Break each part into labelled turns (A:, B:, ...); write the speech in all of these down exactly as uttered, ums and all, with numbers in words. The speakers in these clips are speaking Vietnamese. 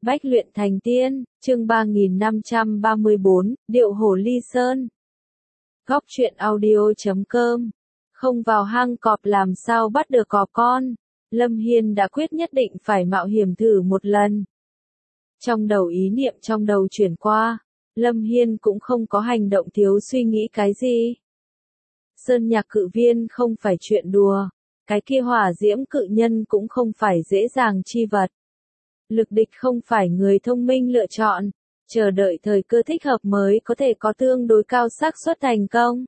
A: Bách luyện thành tiên, chương ba nghìn năm trăm ba mươi bốn, điệu hổ ly sơn. Góc truyện audio.com. Không vào hang cọp làm sao bắt được cọp con. Lâm Hiên đã quyết nhất định phải mạo hiểm thử một lần. Trong đầu ý niệm trong đầu chuyển qua, Lâm Hiên cũng không có hành động thiếu suy nghĩ cái gì. Sơn nhạc cự viên không phải chuyện đùa, cái kia hỏa diễm cự nhân cũng không phải dễ dàng chi vật. Lực địch không phải người thông minh lựa chọn, chờ đợi thời cơ thích hợp mới có thể có tương đối cao xác suất thành công.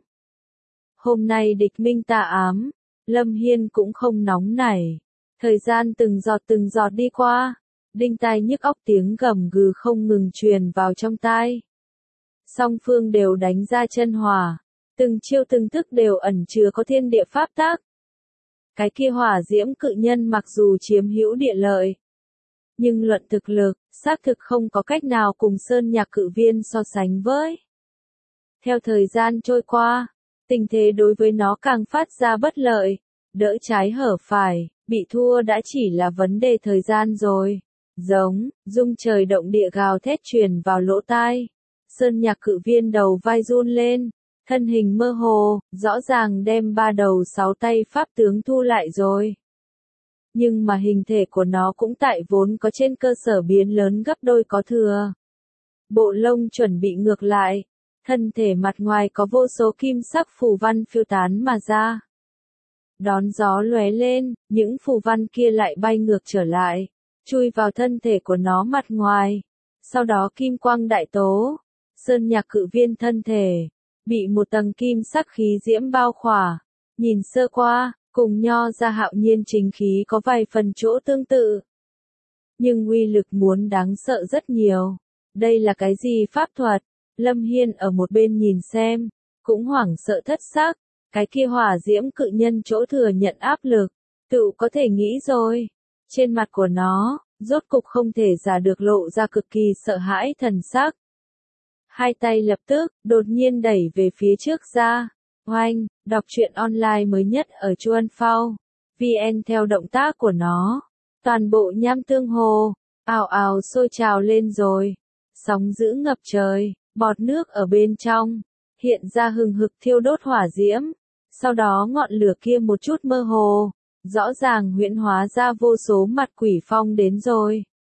A: Hôm nay địch minh tà ám, Lâm Hiên cũng không nóng nảy. Thời gian từng giọt từng giọt đi qua, đinh tai nhức óc tiếng gầm gừ không ngừng truyền vào trong tai. Song phương đều đánh ra chân hỏa, từng chiêu từng thức đều ẩn chứa có thiên địa pháp tắc. Cái kia hỏa diễm cự nhân mặc dù chiếm hữu địa lợi, nhưng luận thực lực, xác thực không có cách nào cùng sơn nhạc cự viên so sánh với. Theo thời gian trôi qua, tình thế đối với nó càng phát ra bất lợi, đỡ trái hở phải, bị thua đã chỉ là vấn đề thời gian rồi. Giống, rung trời động địa gào thét truyền vào lỗ tai. Sơn nhạc cự viên đầu vai run lên, thân hình mơ hồ, rõ ràng đem ba đầu sáu tay pháp tướng thu lại rồi. Nhưng mà hình thể của nó cũng tại vốn có trên cơ sở biến lớn gấp đôi có thừa. Bộ lông chuẩn bị ngược lại, thân thể mặt ngoài có vô số kim sắc phù văn phiêu tán mà ra. Đón gió lóe lên, những phù văn kia lại bay ngược trở lại, chui vào thân thể của nó mặt ngoài. Sau đó kim quang đại tố, sơn nhạc cự viên thân thể, bị một tầng kim sắc khí diễm bao khỏa. Nhìn sơ qua, cùng nho ra hạo nhiên chính khí có vài phần chỗ tương tự. Nhưng uy lực muốn đáng sợ rất nhiều. Đây là cái gì pháp thuật? Lâm Hiên ở một bên nhìn xem, cũng hoảng sợ thất xác. Cái kia hỏa diễm cự nhân chỗ thừa nhận áp lực, tự có thể nghĩ rồi. Trên mặt của nó, rốt cục không thể giả được lộ ra cực kỳ sợ hãi thần sắc. Hai tay lập tức, đột nhiên đẩy về phía trước ra. Oanh, đọc truyện online mới nhất ở Chuan Phao. vê en theo động tác của nó. Toàn bộ nham tương hồ, ào ào sôi trào lên rồi. Sóng dữ ngập trời, bọt nước ở bên trong, hiện ra hừng hực thiêu đốt hỏa diễm. Sau đó ngọn lửa kia một chút mơ hồ, rõ ràng huyễn hóa ra vô số mặt quỷ phong đến rồi.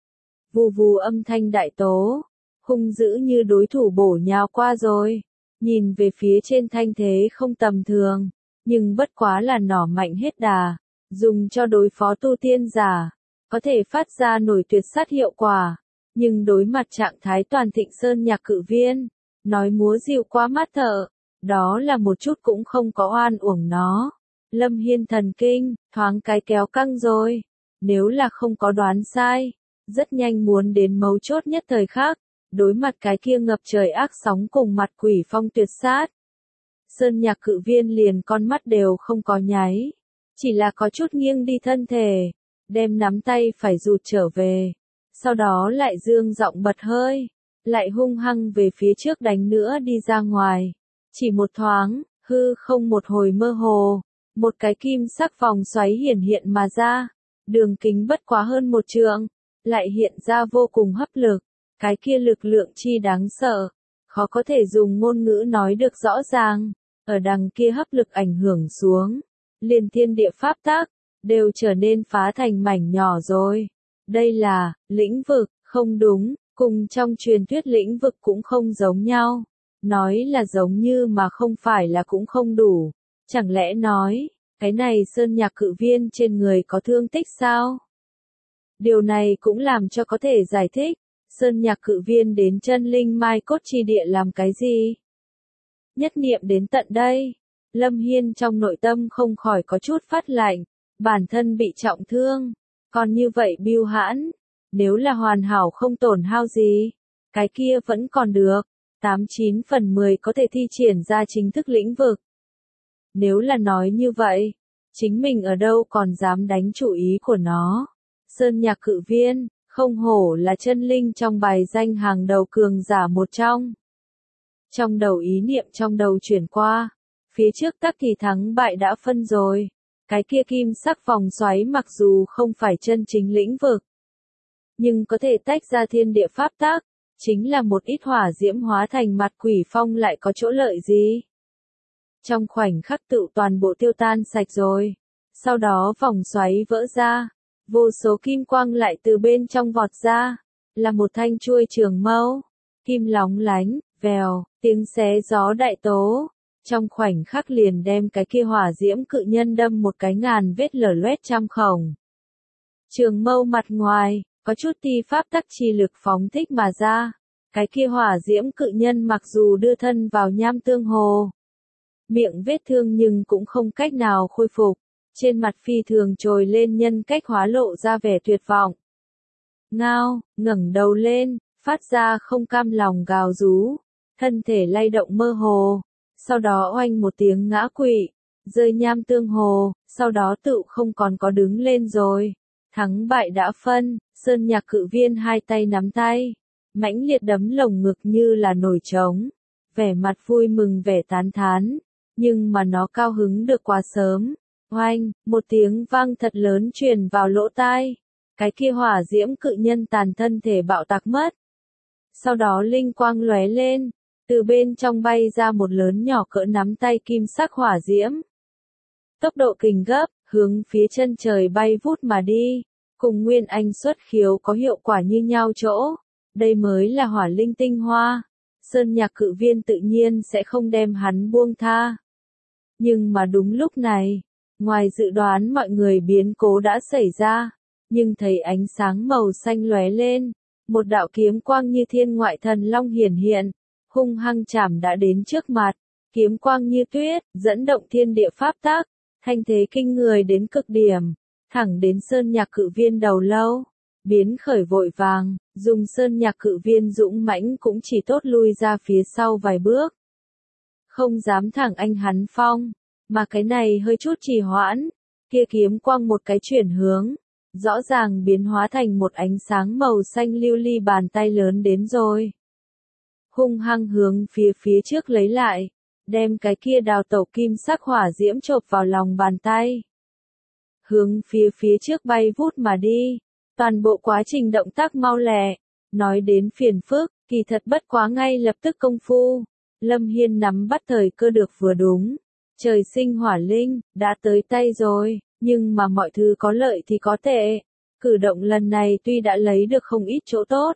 A: Vù vù âm thanh đại tố, hung dữ như đối thủ bổ nhào qua rồi. Nhìn về phía trên thanh thế không tầm thường, nhưng bất quá là nỏ mạnh hết đà, dùng cho đối phó tu tiên giả, có thể phát ra nổi tuyệt sát hiệu quả, nhưng đối mặt trạng thái toàn thịnh sơn nhạc cự viên, nói múa dịu quá mắt thợ, đó là một chút cũng không có oan uổng nó. Lâm Hiên thần kinh, thoáng cái kéo căng rồi, nếu là không có đoán sai, rất nhanh muốn đến mấu chốt nhất thời khắc. Đối mặt cái kia ngập trời ác sóng cùng mặt quỷ phong tuyệt sát. Sơn nhạc cự viên liền con mắt đều không có nháy. Chỉ là có chút nghiêng đi thân thể. Đem nắm tay phải rụt trở về. Sau đó lại dương giọng bật hơi. Lại hung hăng về phía trước đánh nữa đi ra ngoài. Chỉ một thoáng, hư không một hồi mơ hồ. Một cái kim sắc vòng xoáy hiển hiện mà ra. Đường kính bất quá hơn một trượng. Lại hiện ra vô cùng hấp lực. Cái kia lực lượng chi đáng sợ, khó có thể dùng ngôn ngữ nói được rõ ràng, ở đằng kia hấp lực ảnh hưởng xuống, liền thiên địa pháp tắc, đều trở nên phá thành mảnh nhỏ rồi. Đây là, lĩnh vực, không đúng, cùng trong truyền thuyết lĩnh vực cũng không giống nhau. Nói là giống như mà không phải là cũng không đủ. Chẳng lẽ nói, cái này sơn nhạc cự viên trên người có thương tích sao? Điều này cũng làm cho có thể giải thích. Sơn nhạc cự viên đến chân linh mai cốt chi địa làm cái gì? Nhất niệm đến tận đây, Lâm Hiên trong nội tâm không khỏi có chút phát lạnh, bản thân bị trọng thương, còn như vậy bưu hãn, nếu là hoàn hảo không tổn hao gì, cái kia vẫn còn được, tám chín phần mười có thể thi triển ra chính thức lĩnh vực. Nếu là nói như vậy, chính mình ở đâu còn dám đánh chủ ý của nó? Sơn nhạc cự viên, không hổ là chân linh trong bài danh hàng đầu cường giả một trong. Trong đầu ý niệm trong đầu chuyển qua, phía trước tắc thì thắng bại đã phân rồi. Cái kia kim sắc vòng xoáy mặc dù không phải chân chính lĩnh vực, nhưng có thể tách ra thiên địa pháp tắc, chính là một ít hỏa diễm hóa thành mặt quỷ phong lại có chỗ lợi gì? Trong khoảnh khắc tự toàn bộ tiêu tan sạch rồi. Sau đó vòng xoáy vỡ ra, vô số kim quang lại từ bên trong vọt ra, là một thanh chuôi trường mâu, kim lóng lánh, vèo, tiếng xé gió đại tố, trong khoảnh khắc liền đem cái kia hỏa diễm cự nhân đâm một cái ngàn vết lở loét trăm khổng. Trường mâu mặt ngoài, có chút ti pháp tắc chi lực phóng thích mà ra, cái kia hỏa diễm cự nhân mặc dù đưa thân vào nham tương hồ, miệng vết thương nhưng cũng không cách nào khôi phục. Trên mặt phi thường trồi lên nhân cách hóa lộ ra vẻ tuyệt vọng. Ngao, ngẩng đầu lên, phát ra không cam lòng gào rú, thân thể lay động mơ hồ, sau đó oanh một tiếng ngã quỵ, rơi nham tương hồ, sau đó tự không còn có đứng lên rồi. Thắng bại đã phân, Sơn Nhạc Cự Viên hai tay nắm tay, mãnh liệt đấm lồng ngực như là nổi trống, vẻ mặt vui mừng vẻ tán thán, nhưng mà nó cao hứng được quá sớm. Oanh, một tiếng vang thật lớn truyền vào lỗ tai, cái kia hỏa diễm cự nhân tàn thân thể bạo tạc mất. Sau đó linh quang lóe lên, từ bên trong bay ra một lớn nhỏ cỡ nắm tay kim sắc hỏa diễm. Tốc độ kình gấp, hướng phía chân trời bay vút mà đi, cùng Nguyên Anh xuất khiếu có hiệu quả như nhau chỗ. Đây mới là hỏa linh tinh hoa, Sơn Nhạc Cự Viên tự nhiên sẽ không đem hắn buông tha. Nhưng mà đúng lúc này, ngoài dự đoán mọi người biến cố đã xảy ra, nhưng thấy ánh sáng màu xanh lóe lên, một đạo kiếm quang như thiên ngoại thần long hiển hiện, hung hăng chạm đã đến trước mặt, kiếm quang như tuyết, dẫn động thiên địa pháp tắc, thanh thế kinh người đến cực điểm, thẳng đến Sơn Nhạc Cự Viên đầu lâu, biến khởi vội vàng, dùng Sơn Nhạc Cự Viên dũng mãnh cũng chỉ tốt lui ra phía sau vài bước, không dám thẳng anh hắn phong. Mà cái này hơi chút trì hoãn, kia kiếm quang một cái chuyển hướng, rõ ràng biến hóa thành một ánh sáng màu xanh lưu ly bàn tay lớn đến rồi. Hung hăng hướng phía phía trước lấy lại, đem cái kia đào tẩu kim sắc hỏa diễm chộp vào lòng bàn tay. Hướng phía phía trước bay vút mà đi, toàn bộ quá trình động tác mau lẹ, nói đến phiền phức, kỳ thật bất quá ngay lập tức công phu. Lâm Hiên nắm bắt thời cơ được vừa đúng. Trời sinh hỏa linh, đã tới tay rồi, nhưng mà mọi thứ có lợi thì có tệ. Cử động lần này tuy đã lấy được không ít chỗ tốt,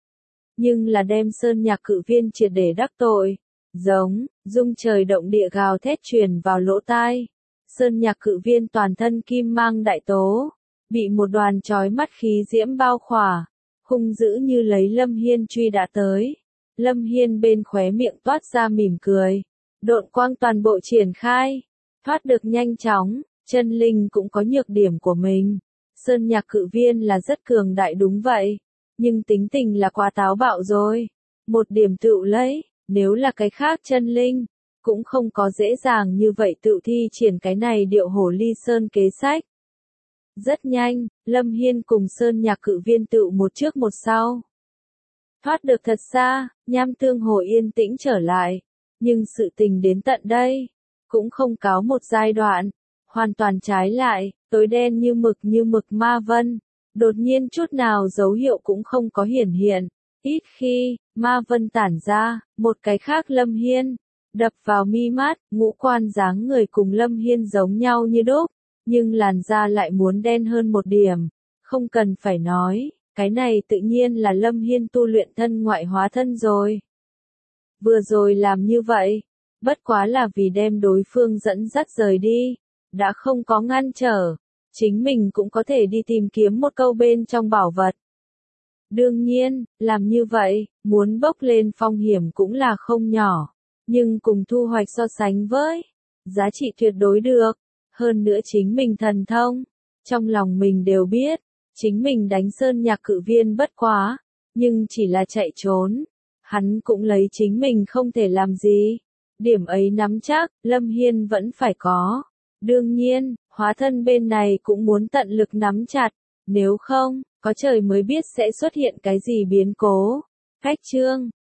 A: nhưng là đem Sơn Nhạc Cự Viên triệt để đắc tội. Giống, rung trời động địa gào thét truyền vào lỗ tai. Sơn Nhạc Cự Viên toàn thân kim mang đại tố, bị một đoàn chói mắt khí diễm bao khỏa, hung dữ như lấy Lâm Hiên truy đã tới. Lâm Hiên bên khóe miệng toát ra mỉm cười. Độn quang toàn bộ triển khai, thoát được nhanh chóng, chân linh cũng có nhược điểm của mình. Sơn Nhạc Cự Viên là rất cường đại đúng vậy, nhưng tính tình là quá táo bạo rồi. Một điểm tựu lấy, nếu là cái khác chân linh, cũng không có dễ dàng như vậy tự thi triển cái này điệu hổ ly sơn kế sách. Rất nhanh, Lâm Hiên cùng Sơn Nhạc Cự Viên tựu một trước một sau. Thoát được thật xa, nham tương hồ yên tĩnh trở lại. Nhưng sự tình đến tận đây, cũng không cáo một giai đoạn, hoàn toàn trái lại, tối đen như mực như mực ma vân, đột nhiên chút nào dấu hiệu cũng không có hiển hiện, ít khi, ma vân tản ra, một cái khác Lâm Hiên, đập vào mi mắt, ngũ quan dáng người cùng Lâm Hiên giống nhau như đúc, nhưng làn da lại muốn đen hơn một điểm, không cần phải nói, cái này tự nhiên là Lâm Hiên tu luyện thân ngoại hóa thân rồi. Vừa rồi làm như vậy, bất quá là vì đem đối phương dẫn dắt rời đi, đã không có ngăn trở, chính mình cũng có thể đi tìm kiếm một câu bên trong bảo vật. Đương nhiên, làm như vậy, muốn bốc lên phong hiểm cũng là không nhỏ, nhưng cùng thu hoạch so sánh với, giá trị tuyệt đối được, hơn nữa chính mình thần thông, trong lòng mình đều biết, chính mình đánh Sơn Nhạc Cự Viên bất quá, nhưng chỉ là chạy trốn. Hắn cũng lấy chính mình không thể làm gì. Điểm ấy nắm chắc, Lâm Hiên vẫn phải có. Đương nhiên, hóa thân bên này cũng muốn tận lực nắm chặt. Nếu không, có trời mới biết sẽ xuất hiện cái gì biến cố. Cách chương